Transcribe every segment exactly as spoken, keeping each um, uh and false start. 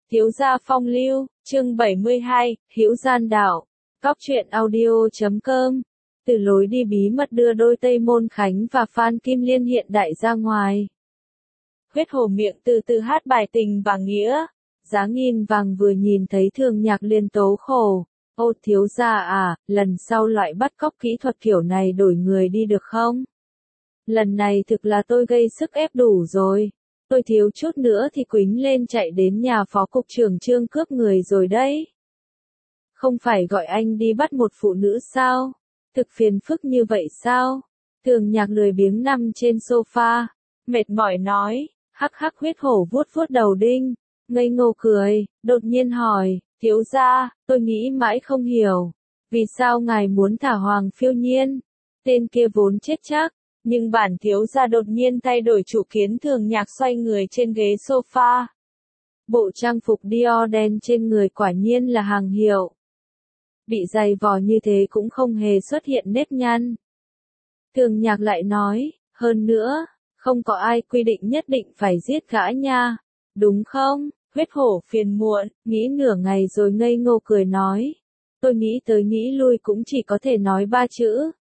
Thiếu gia phong lưu, chương bảy mươi hai, hữu gian đạo. Cóc truyện audio chấm com. Từ lối đi bí mật đưa đôi Tây Môn Khánh và Phan Kim Liên hiện đại ra ngoài. Huyết hổ miệng từ từ hát bài tình và nghĩa. Giá nghìn vàng vừa nhìn thấy Thường Nhạc liền tố khổ. Ô thiếu gia à, lần sau loại bắt cóc kỹ thuật kiểu này đổi người đi được không? Lần này thực là tôi gây sức ép đủ rồi. Tôi thiếu chút nữa thì quýnh lên chạy đến nhà phó cục trưởng Trương cướp người rồi đấy. Không phải gọi anh đi bắt một phụ nữ sao? Thực phiền phức như vậy sao? Thường Nhạc lười biếng nằm trên sofa, mệt mỏi nói, hắc hắc. Huyết hổ vuốt vuốt đầu đinh, ngây ngô cười, đột nhiên hỏi, thiếu gia, tôi nghĩ mãi không hiểu, vì sao ngài muốn thả Hoàng Phiêu Nhiên? Tên kia vốn chết chắc. Nhưng bản thiếu gia đột nhiên thay đổi chủ kiến. Thường Nhạc xoay người trên ghế sofa. Bộ trang phục Dior đen trên người quả nhiên là hàng hiệu. Bị dày vò như thế cũng không hề xuất hiện nếp nhăn. Thường Nhạc lại nói, hơn nữa, không có ai quy định nhất định phải giết gã nha, đúng không? Huyết hổ phiền muộn, nghĩ nửa ngày rồi ngây ngô cười nói. Tôi nghĩ tới nghĩ lui cũng chỉ có thể nói ba chữ.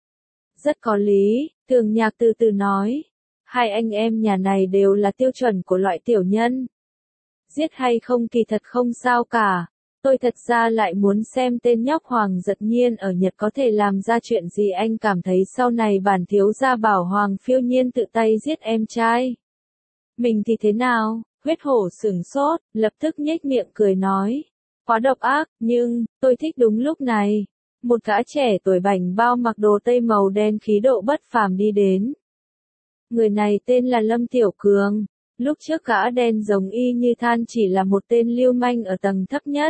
Rất có lý, Thường Nhạc từ từ nói. Hai anh em nhà này đều là tiêu chuẩn của loại tiểu nhân. Giết hay không kỳ thật không sao cả. Tôi thật ra lại muốn xem tên nhóc Hoàng Giật Nhiên ở Nhật có thể làm ra chuyện gì. Anh cảm thấy sau này bản thiếu gia bảo Hoàng Phiêu Nhiên tự tay giết em trai mình thì thế nào? Huyết hổ sửng sốt, lập tức nhếch miệng cười nói. Quá độc ác, nhưng, tôi thích đúng lúc này. Một gã trẻ tuổi bảnh bao mặc đồ tây màu đen khí độ bất phàm đi đến. Người này tên là Lâm Tiểu Cường. Lúc trước gã đen giống y như than chỉ là một tên lưu manh ở tầng thấp nhất.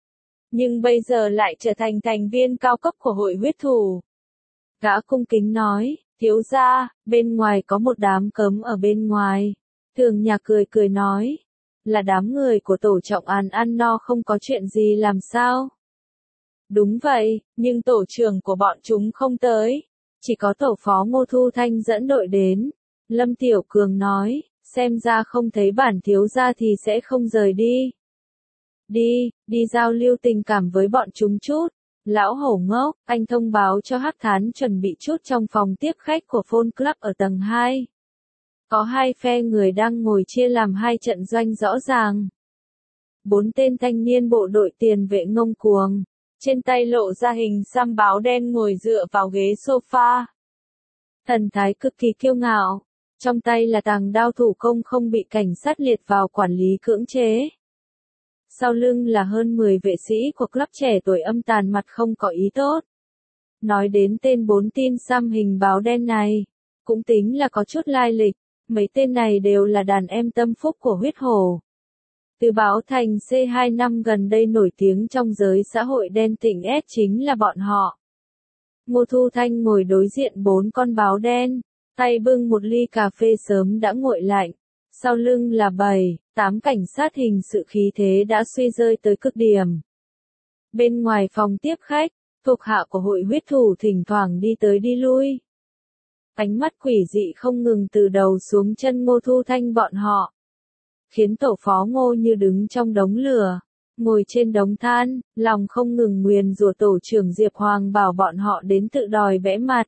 Nhưng bây giờ lại trở thành thành viên cao cấp của hội huyết thủ. Gã cung kính nói, thiếu gia, bên ngoài có một đám cấm ở bên ngoài. Thường Nhạc cười cười nói, là đám người của tổ trọng An ăn no không có chuyện gì làm sao? Đúng vậy, nhưng tổ trưởng của bọn chúng không tới. Chỉ có tổ phó Ngô Thu Thanh dẫn đội đến. Lâm Tiểu Cường nói, xem ra không thấy bản thiếu gia thì sẽ không rời đi. Đi, đi giao lưu tình cảm với bọn chúng chút. Lão hổ ngốc, anh thông báo cho Hắc Thán chuẩn bị chút trong phòng tiếp khách của Phone Club ở tầng hai. Có hai phe người đang ngồi chia làm hai trận doanh rõ ràng. Bốn tên thanh niên bộ đội tiền vệ ngông cuồng. Trên tay lộ ra hình xăm báo đen ngồi dựa vào ghế sofa. Thần thái cực kỳ kiêu ngạo. Trong tay là tàng đao thủ công không bị cảnh sát liệt vào quản lý cưỡng chế. Sau lưng là hơn mười vệ sĩ của club trẻ tuổi âm tàn mặt không có ý tốt. Nói đến tên bốn tin xăm hình báo đen này, cũng tính là có chút lai lịch. Mấy tên này đều là đàn em tâm phúc của huyết hổ. Từ Báo Thành C hai năm gần đây nổi tiếng trong giới xã hội đen tỉnh S chính là bọn họ. Ngô Thu Thanh ngồi đối diện bốn con báo đen, tay bưng một ly cà phê sớm đã nguội lạnh. Sau lưng là bảy, tám cảnh sát hình sự khí thế đã suy rơi tới cực điểm. Bên ngoài phòng tiếp khách, thuộc hạ của hội huyết thủ thỉnh thoảng đi tới đi lui. Ánh mắt quỷ dị không ngừng từ đầu xuống chân Ngô Thu Thanh bọn họ. Khiến tổ phó Ngô như đứng trong đống lửa, ngồi trên đống than, lòng không ngừng nguyền rủa tổ trưởng Diệp Hoàng bảo bọn họ đến tự đòi bẽ mặt.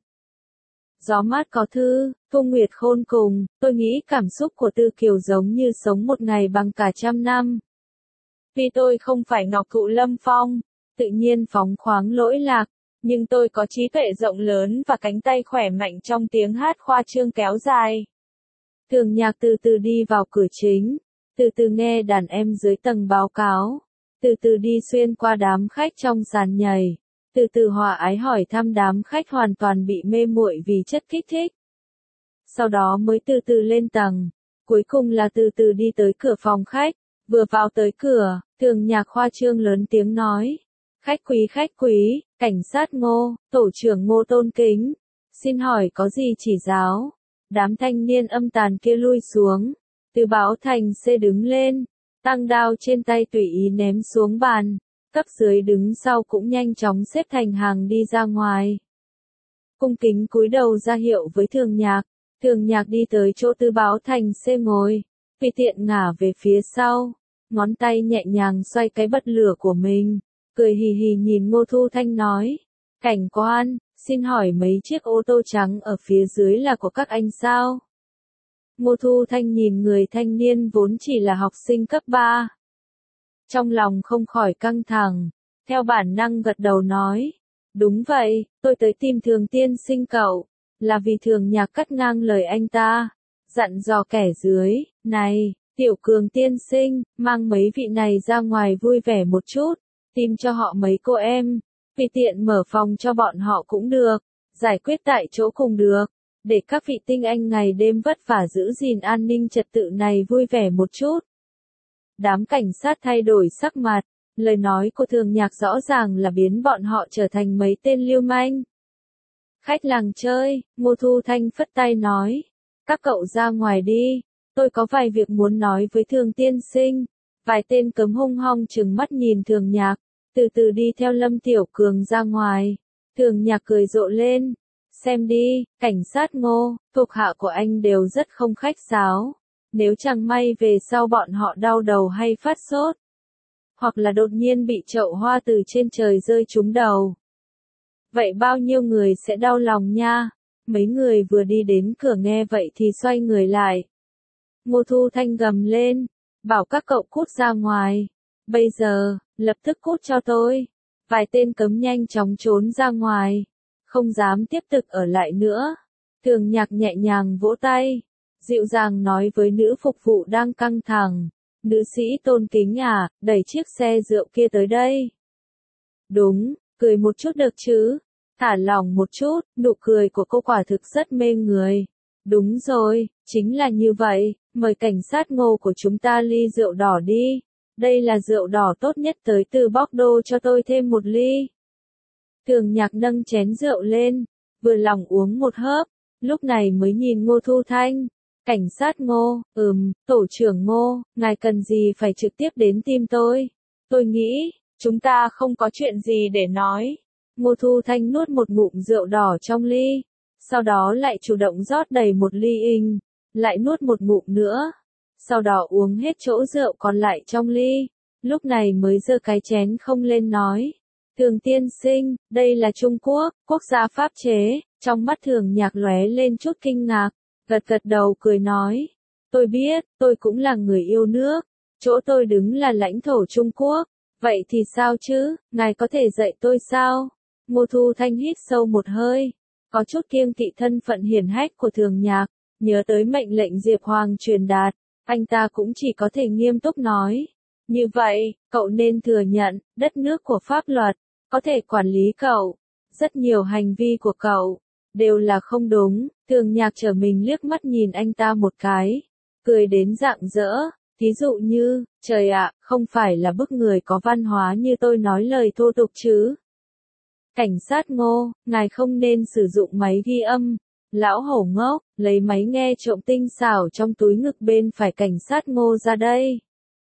Gió mát có thư, thu nguyệt khôn cùng, tôi nghĩ cảm xúc của Tư Kiều giống như sống một ngày bằng cả trăm năm. Vì tôi không phải Ngọc Thụ Lâm Phong, tự nhiên phóng khoáng lỗi lạc, nhưng tôi có trí tuệ rộng lớn và cánh tay khỏe mạnh trong tiếng hát khoa trương kéo dài. Thường Nhạc từ từ đi vào cửa chính. Từ từ nghe đàn em dưới tầng báo cáo, từ từ đi xuyên qua đám khách trong sàn nhảy, từ từ hòa ái hỏi thăm đám khách hoàn toàn bị mê muội vì chất kích thích. Sau đó mới từ từ lên tầng, cuối cùng là từ từ đi tới cửa phòng khách, vừa vào tới cửa, Thường Nhạc khoa trương lớn tiếng nói, khách quý khách quý, cảnh sát Ngô, tổ trưởng Ngô tôn kính, xin hỏi có gì chỉ giáo? Đám thanh niên âm tàn kia lui xuống. Từ Báo Thành C đứng lên, tăng đao trên tay tùy ý ném xuống bàn, cấp dưới đứng sau cũng nhanh chóng xếp thành hàng đi ra ngoài. Cung kính cúi đầu ra hiệu với Thường Nhạc, Thường Nhạc đi tới chỗ Từ Báo Thành C ngồi, tùy tiện ngả về phía sau, ngón tay nhẹ nhàng xoay cái bật lửa của mình, cười hì hì nhìn Ngô Thu Thanh nói, cảnh quan, xin hỏi mấy chiếc ô tô trắng ở phía dưới là của các anh sao? Ngô Thu Thanh nhìn người thanh niên vốn chỉ là học sinh cấp ba. Trong lòng không khỏi căng thẳng, theo bản năng gật đầu nói, đúng vậy, tôi tới tìm Thường tiên sinh cậu, là vì Thường Nhạc cắt ngang lời anh ta, dặn dò kẻ dưới, này, Tiểu Cường tiên sinh, mang mấy vị này ra ngoài vui vẻ một chút, tìm cho họ mấy cô em, vì tiện mở phòng cho bọn họ cũng được, giải quyết tại chỗ cùng được, để các vị tinh anh ngày đêm vất vả giữ gìn an ninh trật tự này vui vẻ một chút. Đám cảnh sát thay đổi sắc mặt, lời nói của Thường Nhạc rõ ràng là biến bọn họ trở thành mấy tên lưu manh. Khách làng chơi, Ngô Thu Thanh phất tay nói, các cậu ra ngoài đi, tôi có vài việc muốn nói với Thường tiên sinh. Vài tên cấm hung hăng trừng mắt nhìn Thường Nhạc, từ từ đi theo Lâm Tiểu Cường ra ngoài. Thường Nhạc cười rộ lên, xem đi, cảnh sát Ngô, thuộc hạ của anh đều rất không khách sáo. Nếu chẳng may về sau bọn họ đau đầu hay phát sốt, hoặc là đột nhiên bị chậu hoa từ trên trời rơi trúng đầu, vậy bao nhiêu người sẽ đau lòng nha. Mấy người vừa đi đến cửa nghe vậy thì xoay người lại. Ngô Thu Thanh gầm lên, bảo các cậu cút ra ngoài. Bây giờ, lập tức cút cho tôi. Vài tên cấm nhanh chóng trốn ra ngoài, không dám tiếp tục ở lại nữa. Thường Nhạc nhẹ nhàng vỗ tay, dịu dàng nói với nữ phục vụ đang căng thẳng, nữ sĩ tôn kính à, đẩy chiếc xe rượu kia tới đây. Đúng, cười một chút được chứ, thả lỏng một chút, nụ cười của cô quả thực rất mê người. Đúng rồi, chính là như vậy, mời cảnh sát Ngô của chúng ta ly rượu đỏ đi. Đây là rượu đỏ tốt nhất tới từ Bordeaux, cho tôi thêm một ly. Thường Nhạc nâng chén rượu lên, vừa lòng uống một hớp, lúc này mới nhìn Ngô Thu Thanh. Cảnh sát Ngô, ừm, tổ trưởng Ngô, ngài cần gì phải trực tiếp đến tìm tôi? Tôi nghĩ, chúng ta không có chuyện gì để nói. Ngô Thu Thanh nuốt một ngụm rượu đỏ trong ly, sau đó lại chủ động rót đầy một ly in, lại nuốt một ngụm nữa, sau đó uống hết chỗ rượu còn lại trong ly, lúc này mới giơ cái chén không lên nói. Thường tiên sinh, đây là Trung Quốc, quốc gia pháp chế. Trong mắt Thường Nhạc lóe lên chút kinh ngạc, gật gật đầu cười nói, tôi biết, tôi cũng là người yêu nước, chỗ tôi đứng là lãnh thổ Trung Quốc, vậy thì sao chứ, ngài có thể dạy tôi sao? Ngô Thu Thanh hít sâu một hơi, có chút kiêng kỵ thân phận hiển hách của Thường Nhạc, nhớ tới mệnh lệnh Diệp Hoàng truyền đạt, anh ta cũng chỉ có thể nghiêm túc nói, như vậy, cậu nên thừa nhận, đất nước của pháp luật, có thể quản lý cậu, rất nhiều hành vi của cậu, đều là không đúng. Thường Nhạc trở mình liếc mắt nhìn anh ta một cái, cười đến rạng rỡ, thí dụ như, trời ạ, không phải là bức người có văn hóa như tôi nói lời thô tục chứ. Cảnh sát Ngô, ngài không nên sử dụng máy ghi âm. Lão hổ ngốc, lấy máy nghe trộm tinh xảo trong túi ngực bên phải cảnh sát Ngô ra đây.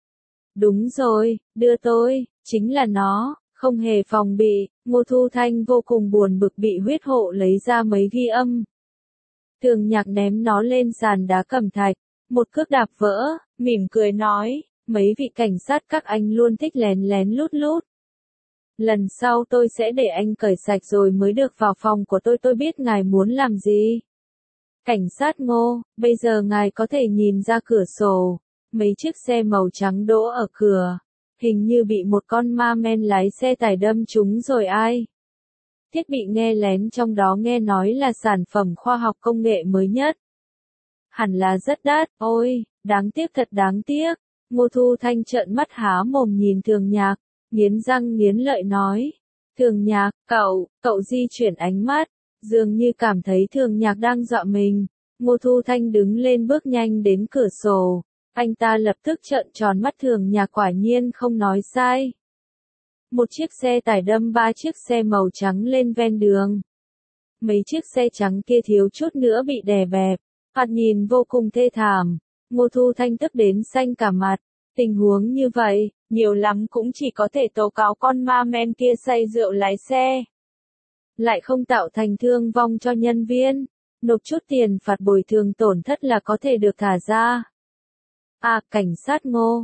Đúng rồi, đưa tôi, chính là nó, không hề phòng bị, Ngô Thu Thanh vô cùng buồn bực bị huyết hộ lấy ra máy ghi âm. Thường Nhạc ném nó lên sàn đá cẩm thạch, một cước đạp vỡ, mỉm cười nói, mấy vị cảnh sát các anh luôn thích lén lén lút lút. Lần sau tôi sẽ để anh cởi sạch rồi mới được vào phòng của tôi, tôi biết ngài muốn làm gì. Cảnh sát Ngô, bây giờ ngài có thể nhìn ra cửa sổ, mấy chiếc xe màu trắng đỗ ở cửa, hình như bị một con ma men lái xe tải đâm trúng rồi ai. Thiết bị nghe lén trong đó nghe nói là sản phẩm khoa học công nghệ mới nhất. Hẳn là rất đắt, ôi, đáng tiếc thật đáng tiếc. Ngô Thu Thanh trợn mắt há mồm nhìn Thường Nhạc, nghiến răng nghiến lợi nói. Thường Nhạc, cậu, cậu di chuyển ánh mắt, dường như cảm thấy Thường Nhạc đang dọa mình. Ngô Thu Thanh đứng lên bước nhanh đến cửa sổ, anh ta lập tức trợn tròn mắt. Thường Nhạc quả nhiên không nói sai. Một chiếc xe tải đâm ba chiếc xe màu trắng lên ven đường. Mấy chiếc xe trắng kia thiếu chút nữa bị đè bẹp, thoạt nhìn vô cùng thê thảm. Ngô Thu Thanh tức đến xanh cả mặt. Tình huống như vậy, nhiều lắm cũng chỉ có thể tố cáo con ma men kia say rượu lái xe. Lại không tạo thành thương vong cho nhân viên, nộp chút tiền phạt bồi thường tổn thất là có thể được thả ra. À, cảnh sát Ngô,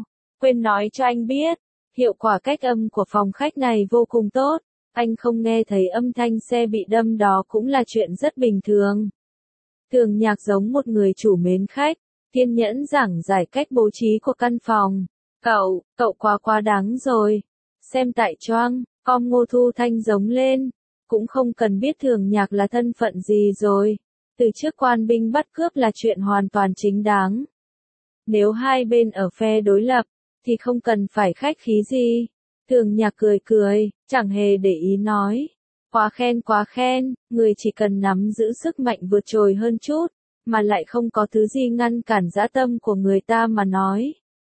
quên nói cho anh biết, hiệu quả cách âm của phòng khách này vô cùng tốt, anh không nghe thấy âm thanh xe bị đâm đó cũng là chuyện rất bình thường. Thường Nhạc giống một người chủ mến khách, kiên nhẫn giảng giải cách bố trí của căn phòng. Cậu, cậu quá quá đáng rồi. Xem tại choang, com Ngô Thu Thanh giống lên. Cũng không cần biết Thường Nhạc là thân phận gì rồi. Từ trước quan binh bắt cướp là chuyện hoàn toàn chính đáng. Nếu hai bên ở phe đối lập, thì không cần phải khách khí gì. Thường Nhạc cười cười, chẳng hề để ý nói. Quá khen quá khen, người chỉ cần nắm giữ sức mạnh vượt trội hơn chút, mà lại không có thứ gì ngăn cản dã tâm của người ta mà nói.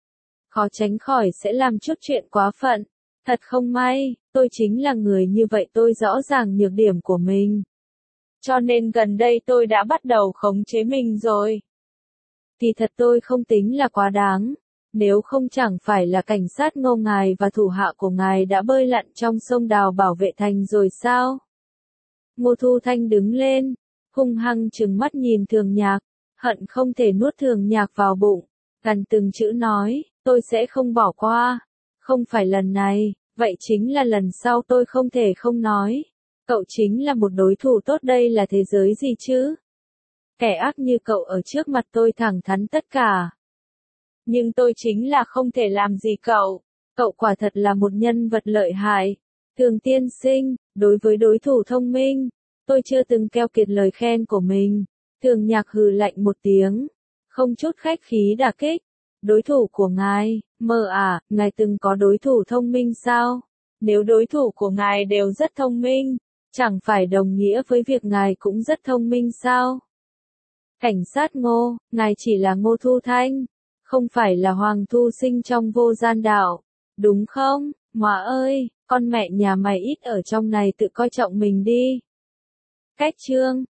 Khó tránh khỏi sẽ làm chút chuyện quá phận. Thật không may, tôi chính là người như vậy, tôi rõ ràng nhược điểm của mình. Cho nên gần đây tôi đã bắt đầu khống chế mình rồi. Thì thật tôi không tính là quá đáng. Nếu không chẳng phải là cảnh sát Ngô ngài và thủ hạ của ngài đã bơi lặn trong sông đào bảo vệ thành rồi sao? Ngô Thu Thanh đứng lên, hung hăng trừng mắt nhìn Thường Nhạc, hận không thể nuốt Thường Nhạc vào bụng, gần từng chữ nói, tôi sẽ không bỏ qua. Không phải lần này, vậy chính là lần sau tôi không thể không nói. Cậu chính là một đối thủ tốt, đây là thế giới gì chứ? Kẻ ác như cậu ở trước mặt tôi thẳng thắn tất cả. Nhưng tôi chính là không thể làm gì cậu. Cậu quả thật là một nhân vật lợi hại. Thường tiên sinh, đối với đối thủ thông minh, tôi chưa từng keo kiệt lời khen của mình. Thường Nhạc hừ lạnh một tiếng, không chút khách khí đả kích. Đối thủ của ngài, mơ à, ngài từng có đối thủ thông minh sao? Nếu đối thủ của ngài đều rất thông minh, chẳng phải đồng nghĩa với việc ngài cũng rất thông minh sao? Cảnh sát Ngô, ngài chỉ là Ngô Thu Thanh, không phải là Hoàng Thu Sinh trong Vô Gian Đạo, đúng không? Ngoà ơi, con mẹ nhà mày ít ở trong này tự coi trọng mình đi. Cách chương